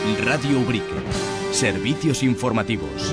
Radio Ubrique. Servicios informativos.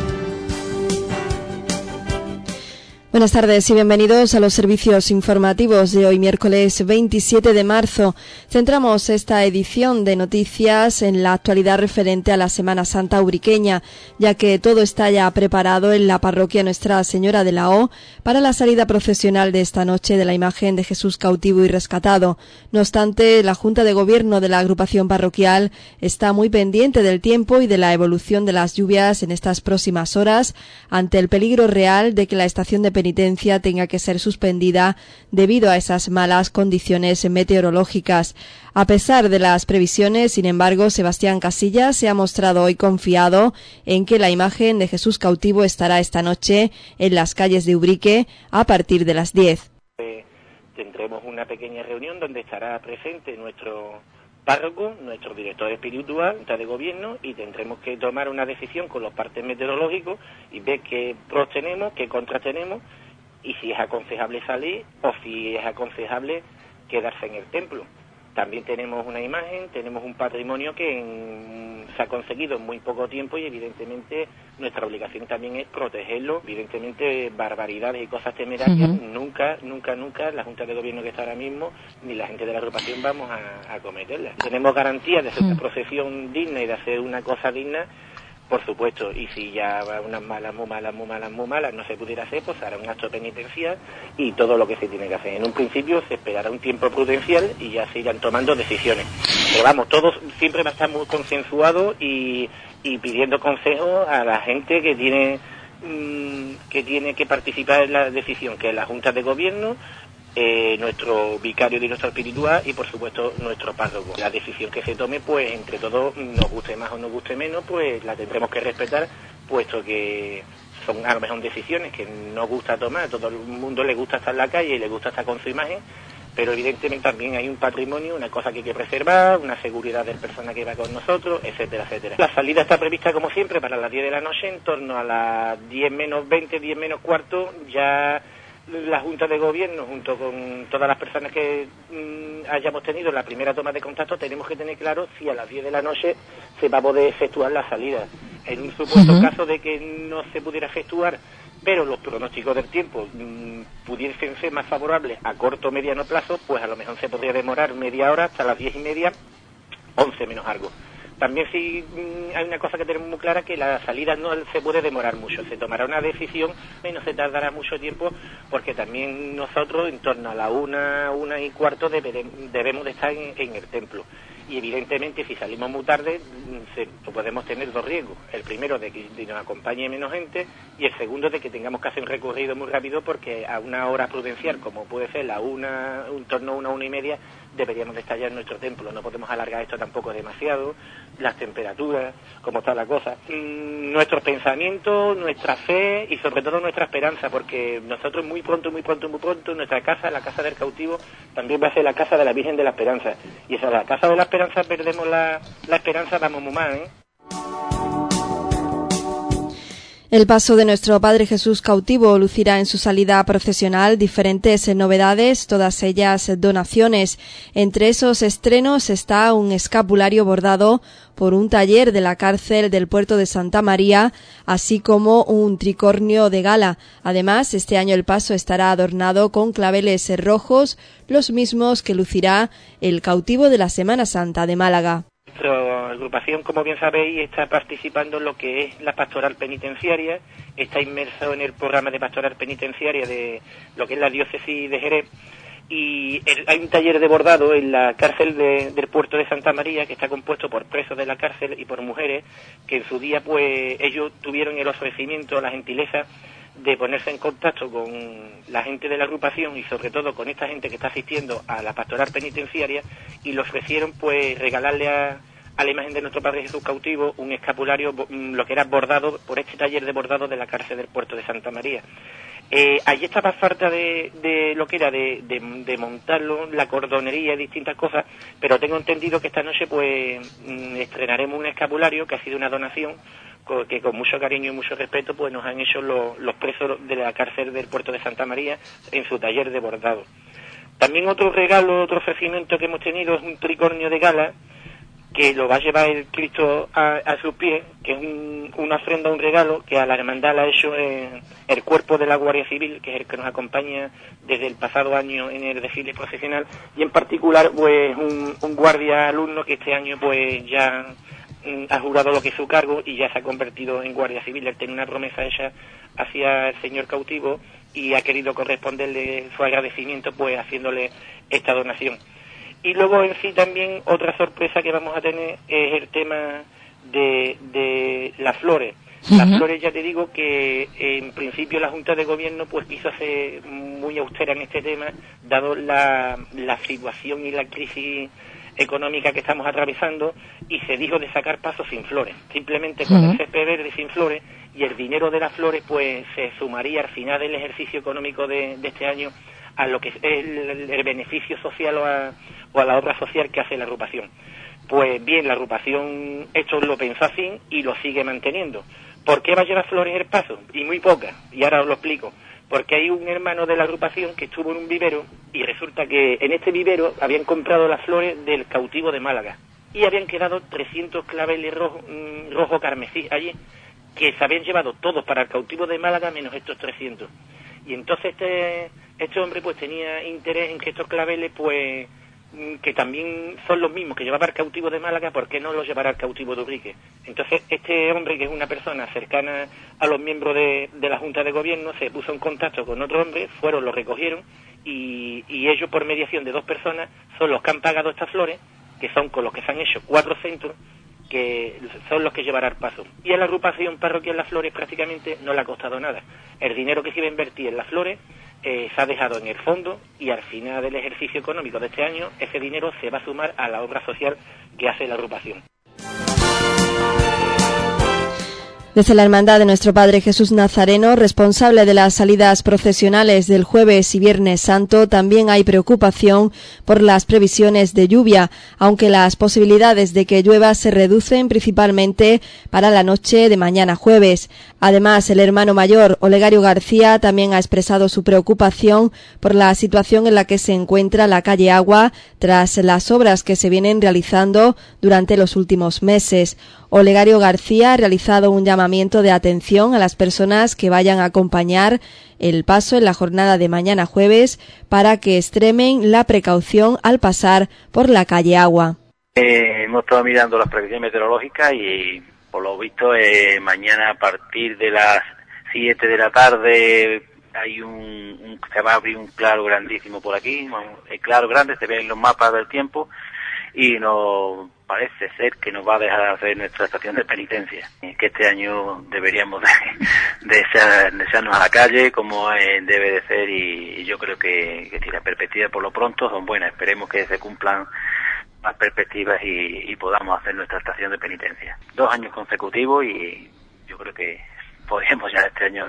Buenas tardes y bienvenidos a los servicios informativos de hoy, miércoles 27 de marzo. Centramos esta edición de noticias en la actualidad referente a la Semana Santa ubriqueña, ya que todo está ya preparado en la parroquia Nuestra Señora de la O para la salida procesional de esta noche de la imagen de Jesús cautivo y rescatado. No obstante, la Junta de Gobierno de la agrupación parroquial está muy pendiente del tiempo y de la evolución de las lluvias en estas próximas horas, ante el peligro real de que la estación de penitencia tenga que ser suspendida debido a esas malas condiciones meteorológicas. A pesar de las previsiones, sin embargo, Sebastián Casillas se ha mostrado hoy confiado en que la imagen de Jesús cautivo estará esta noche en las calles de Ubrique a partir de las 10. Tendremos una pequeña reunión donde estará presente nuestro párroco, nuestro director espiritual, junta de gobierno, y tendremos que tomar una decisión con los partes meteorológicos y ver qué pros tenemos, qué contras tenemos, y si es aconsejable salir o si es aconsejable quedarse en el templo. También tenemos una imagen, tenemos un patrimonio que se ha conseguido en muy poco tiempo y evidentemente nuestra obligación también es protegerlo. Evidentemente barbaridades y cosas temerarias, nunca la Junta de Gobierno que está ahora mismo, ni la gente de la agrupación vamos a cometerlas. Tenemos garantías de hacer una procesión digna y de hacer una cosa digna, por supuesto, y si ya unas malas, muy malas no se pudiera hacer, pues hará un acto penitencial y todo lo que se tiene que hacer. En un principio se esperará un tiempo prudencial y ya se irán tomando decisiones. Pero vamos, todo siempre va a estar muy consensuado y pidiendo consejos a la gente que tiene que participar en la decisión, que es la Junta de Gobierno, nuestro vicario director espiritual y por supuesto nuestro párroco. La decisión que se tome, pues entre todos, nos guste más o nos guste menos, pues la tendremos que respetar, puesto que son a lo mejor decisiones que nos gusta tomar. A todo el mundo le gusta estar en la calle y le gusta estar con su imagen, pero evidentemente también hay un patrimonio, una cosa que hay que preservar, una seguridad del personal que va con nosotros, etcétera, etcétera. La salida está prevista como siempre para las 10 de la noche, en torno a las 10 menos 20, 10 menos cuarto, ya la Junta de Gobierno, junto con todas las personas que hayamos tenido la primera toma de contacto, tenemos que tener claro si a las 10 de la noche se va a poder efectuar la salida. En un supuesto caso de que no se pudiera efectuar, pero los pronósticos del tiempo pudiesen ser más favorables a corto o mediano plazo, pues a lo mejor se podría demorar media hora hasta las 10:30, 11 menos algo. También sí hay una cosa que tenemos muy clara, que la salida no se puede demorar mucho, se tomará una decisión y no se tardará mucho tiempo, porque también nosotros en torno a la 1:15 debemos de estar en el templo. Y evidentemente si salimos muy tarde podemos tener dos riesgos: el primero de que nos acompañe menos gente, y el segundo de que tengamos que hacer un recorrido muy rápido, porque a una hora prudencial como puede ser en torno a 1:30 deberíamos de estar ya en nuestro templo. No podemos alargar esto tampoco demasiado, las temperaturas, como está la cosa, nuestros pensamientos, nuestra fe y sobre todo nuestra esperanza, porque nosotros muy pronto, nuestra casa, la casa del cautivo, también va a ser la casa de la Virgen de la Esperanza, y esa es la casa de la Esperanza, perdemos la esperanza, vamos muy mal, ¿eh? El paso de nuestro Padre Jesús cautivo lucirá en su salida procesional diferentes novedades, todas ellas donaciones. Entre esos estrenos está un escapulario bordado por un taller de la cárcel del puerto de Santa María, así como un tricornio de gala. Además, este año el paso estará adornado con claveles rojos, los mismos que lucirá el cautivo de la Semana Santa de Málaga. Nuestra agrupación, como bien sabéis, está participando en lo que es la pastoral penitenciaria, está inmerso en el programa de pastoral penitenciaria de lo que es la diócesis de Jerez, y hay un taller de bordado en la cárcel del puerto de Santa María, que está compuesto por presos de la cárcel y por mujeres, que en su día pues ellos tuvieron el ofrecimiento, la gentileza de ponerse en contacto con la gente de la agrupación y sobre todo con esta gente que está asistiendo a la pastoral penitenciaria, y le ofrecieron pues regalarle a la imagen de nuestro Padre Jesús cautivo un escapulario, lo que era bordado por este taller de bordado de la cárcel del puerto de Santa María. Allí estaba falta de lo que era de montarlo, la cordonería y distintas cosas, pero tengo entendido que esta noche pues estrenaremos un escapulario que ha sido una donación que con mucho cariño y mucho respeto pues nos han hecho los presos de la cárcel del puerto de Santa María en su taller de bordado. También otro regalo, otro ofrecimiento que hemos tenido es un tricornio de gala que lo va a llevar el Cristo a sus pies, que es una ofrenda, un regalo que a la hermandad le ha hecho el cuerpo de la Guardia Civil, que es el que nos acompaña desde el pasado año en el desfile procesional, y en particular pues un guardia alumno que este año pues ya ha jurado lo que es su cargo y ya se ha convertido en Guardia Civil. Él tenía una promesa hecha hacia el señor cautivo y ha querido corresponderle su agradecimiento pues haciéndole esta donación. Y luego en sí también otra sorpresa que vamos a tener es el tema de las flores. Las flores, ya te digo que en principio la Junta de Gobierno pues quiso ser muy austera en este tema, dado la situación y la crisis económica que estamos atravesando, y se dijo de sacar pasos sin flores, simplemente con el césped verde sin flores, y el dinero de las flores pues se sumaría al final del ejercicio económico de este año a lo que es el beneficio social o a la obra social que hace la agrupación. Pues bien, la agrupación esto lo pensó así y lo sigue manteniendo. ¿Por qué va a llevar flores el paso? Y muy pocas, y ahora os lo explico. Porque hay un hermano de la agrupación que estuvo en un vivero y resulta que en este vivero habían comprado las flores del cautivo de Málaga y habían quedado 300 claveles rojo carmesí allí, que se habían llevado todos para el cautivo de Málaga menos estos 300. Y entonces este hombre pues tenía interés en que estos claveles pues que también son los mismos que llevaba al cautivo de Málaga, ¿por qué no los llevará al cautivo de Ubrique? Entonces este hombre, que es una persona cercana a los miembros de la Junta de Gobierno, se puso en contacto con otro hombre, lo recogieron y ellos, por mediación de dos personas, son los que han pagado estas flores, que son con los que se han hecho 4 centros, que son los que llevará al paso. Y a la agrupación parroquial Las Flores prácticamente no le ha costado nada. El dinero que se iba a invertir en las flores se ha dejado en el fondo, y al final del ejercicio económico de este año ese dinero se va a sumar a la obra social que hace la agrupación. Desde la Hermandad de Nuestro Padre Jesús Nazareno, responsable de las salidas procesionales del Jueves y Viernes Santo, también hay preocupación por las previsiones de lluvia, aunque las posibilidades de que llueva se reducen principalmente para la noche de mañana jueves. Además, el hermano mayor, Olegario García, también ha expresado su preocupación por la situación en la que se encuentra la calle Agua tras las obras que se vienen realizando durante los últimos meses. Olegario García ha realizado un llamamiento de atención a las personas que vayan a acompañar el paso en la jornada de mañana jueves para que extremen la precaución al pasar por la calle Agua. Hemos estado mirando las previsiones meteorológicas y por lo visto mañana a partir de las 7 de la tarde hay se va a abrir un claro grandísimo por aquí, el claro grande se ve en los mapas del tiempo y nos parece ser que nos va a dejar hacer nuestra estación de penitencia, que este año deberíamos de echarnos a la calle como debe de ser, y yo creo que si las perspectivas por lo pronto son buenas. Esperemos que se cumplan las perspectivas y podamos hacer nuestra estación de penitencia. 2 años consecutivos y yo creo que podemos ya este año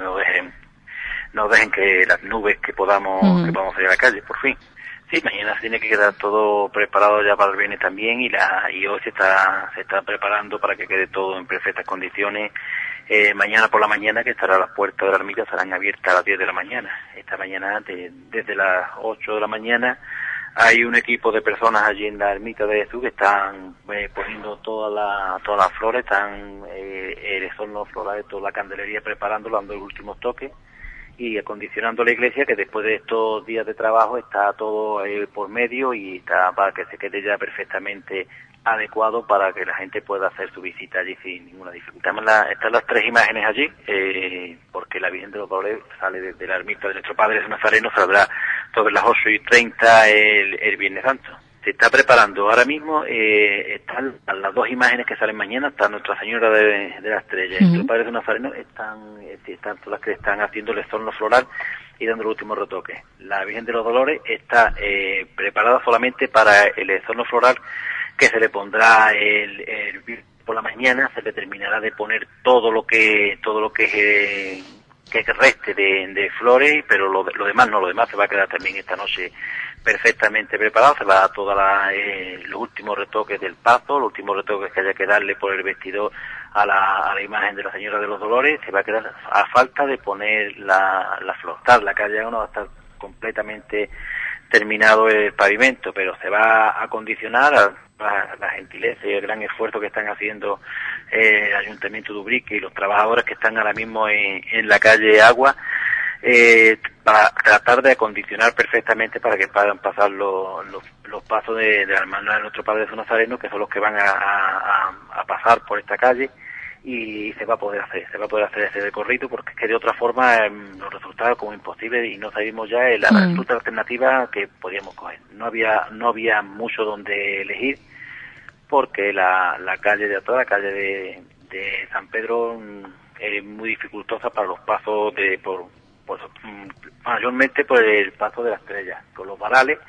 nos dejen que las nubes que podamos salir a la calle, por fin. Sí, mañana se tiene que quedar todo preparado ya para el viernes también, y hoy se está preparando para que quede todo en perfectas condiciones. Mañana por la mañana, que estará las puertas de la ermita, estarán abiertas a las 10 de la mañana. Esta mañana, desde las 8 de la mañana, hay un equipo de personas allí en la ermita de Jesús que están poniendo todas las flores, están el horno floral, toda la candelería preparándolo, dando los últimos toques y acondicionando la iglesia, que después de estos días de trabajo está todo por medio y está para que se quede ya perfectamente adecuado para que la gente pueda hacer su visita allí sin ninguna dificultad. Están las 3 imágenes allí, porque la Virgen de los Dolores sale desde la ermita de Nuestro Padre Jesús Nazareno, saldrá sobre las 8:30 el Viernes Santo. Se está preparando ahora mismo, están las 2 imágenes que salen mañana, está Nuestra Señora de la Estrella y Nuestro Padre Jesús Nazareno, están todas las que están haciendo el estorno floral y dando el último retoque. La Virgen de los Dolores está preparada solamente para el estorno floral, que se le pondrá por la mañana, se le terminará de poner todo lo que reste de flores, pero lo demás no, lo demás se va a quedar también esta noche perfectamente preparado. Se va a dar todos los últimos retoques del paso, los últimos retoques que haya que darle por el vestidor a la imagen de la Señora de los Dolores. Se va a quedar a falta de poner la flor. La calle no va a estar completamente terminado el pavimento, pero se va a acondicionar a la gentileza y el gran esfuerzo que están haciendo el Ayuntamiento de Ubrique y los trabajadores que están ahora mismo en la calle Agua, para tratar de acondicionar perfectamente para que puedan pasar los pasos de la hermandad de nuestro Padre Jesús Nazareno, que son los que van a pasar por esta calle, y se va a poder hacer ese recorrido, porque es que de otra forma nos resultaba como imposible y no sabíamos ya la ruta alternativa que podíamos coger. No había mucho donde elegir, porque la calle de atrás, la calle de San Pedro, es muy dificultosa para los pasos mayormente por el paso de la Estrella, con los varales,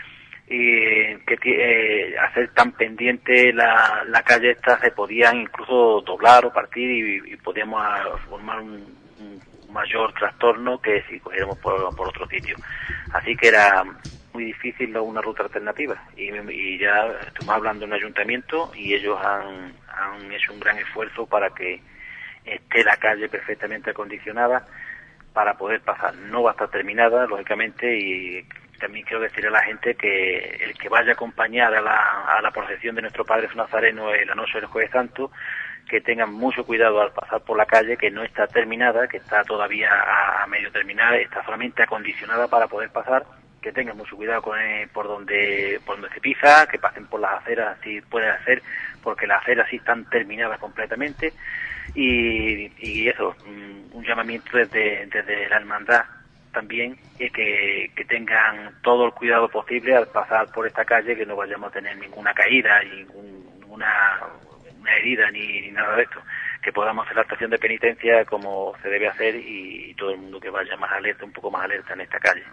que hacer tan pendiente la calle esta, se podían incluso doblar o partir y podíamos formar un mayor trastorno que si cogiéramos por otro sitio. Así que era muy difícil una ruta alternativa, y ya estamos hablando en el ayuntamiento y ellos han hecho un gran esfuerzo para que esté la calle perfectamente acondicionada para poder pasar. No va a estar terminada, lógicamente, y también quiero decir a la gente que el que vaya a acompañar a la procesión de nuestro Padre Jesús Nazareno en la noche del Jueves Santo, que tengan mucho cuidado al pasar por la calle, que no está terminada, que está todavía a medio terminar, está solamente acondicionada para poder pasar, que tengan mucho cuidado por donde se pisa, que pasen por las aceras si pueden hacer, porque las aceras sí están terminadas completamente, y eso, un llamamiento desde la hermandad también, que tengan todo el cuidado posible al pasar por esta calle, que no vayamos a tener ninguna caída, ninguna herida ni nada de esto, que podamos hacer la estación de penitencia como se debe hacer, y todo el mundo que vaya más alerta, un poco más alerta en esta calle.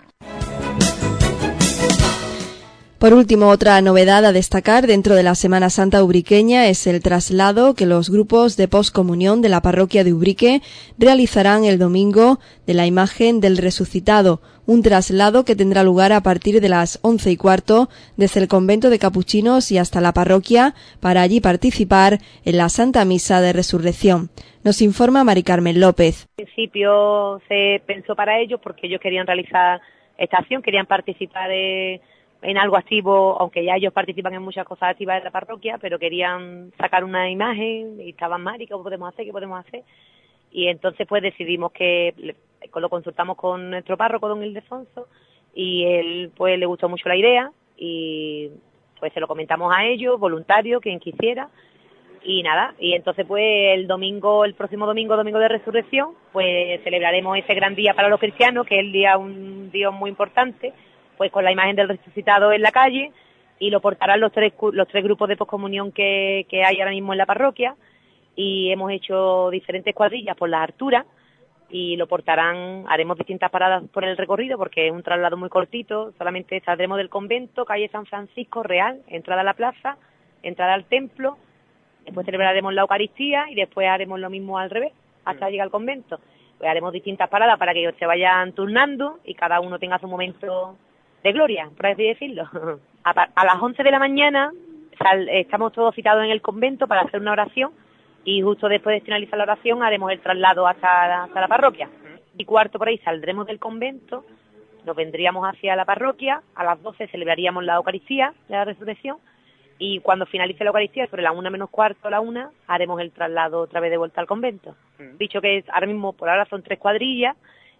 Por último, otra novedad a destacar dentro de la Semana Santa ubriqueña es el traslado que los grupos de poscomunión de la parroquia de Ubrique realizarán el domingo de la imagen del resucitado, un traslado que tendrá lugar a partir de las 11:15 desde el convento de capuchinos y hasta la parroquia, para allí participar en la Santa Misa de Resurrección. Nos informa Mari Carmen López. En principio se pensó para ellos porque ellos querían realizar esta acción, querían participar en algo activo, aunque ya ellos participan en muchas cosas activas de la parroquia, pero querían sacar una imagen y estaban mal, ¿y qué podemos hacer? Y entonces pues decidimos que lo consultamos con nuestro párroco, don Ildefonso, y él pues le gustó mucho la idea, y pues se lo comentamos a ellos, voluntarios, quien quisiera, y nada, y entonces pues el próximo domingo de Resurrección, pues celebraremos ese gran día para los cristianos, que es un día muy importante, pues con la imagen del resucitado en la calle, y lo portarán los tres grupos de poscomunión que hay ahora mismo en la parroquia, y hemos hecho diferentes cuadrillas por las alturas, y lo portarán, haremos distintas paradas por el recorrido, porque es un traslado muy cortito, solamente saldremos del convento, calle San Francisco Real, entrada a la plaza, entrada al templo, después celebraremos la Eucaristía, y después haremos lo mismo al revés, hasta llegar al convento. Pues haremos distintas paradas para que ellos se vayan turnando, y cada uno tenga su momento de gloria, por así decirlo. A las 11 de la mañana estamos todos citados en el convento para hacer una oración, y justo después de finalizar la oración haremos el traslado hasta la parroquia. Y 15 por ahí saldremos del convento, nos vendríamos hacia la parroquia, a las 12 celebraríamos la Eucaristía de la Resurrección, y cuando finalice la Eucaristía, sobre la 1:15 la 1, haremos el traslado otra vez de vuelta al convento. Dicho que ahora mismo, por ahora son 3 cuadrillas,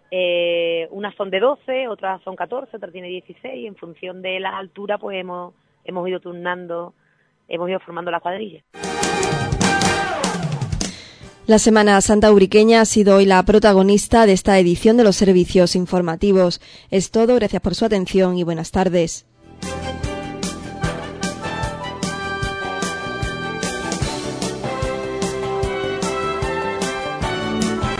unas son de 12, otras son 14, otras tiene 16, en función de la altura pues hemos ido turnando, hemos ido formando las cuadrillas. La Semana Santa ubriqueña ha sido hoy la protagonista de esta edición de los servicios informativos. Es todo, gracias por su atención y buenas tardes.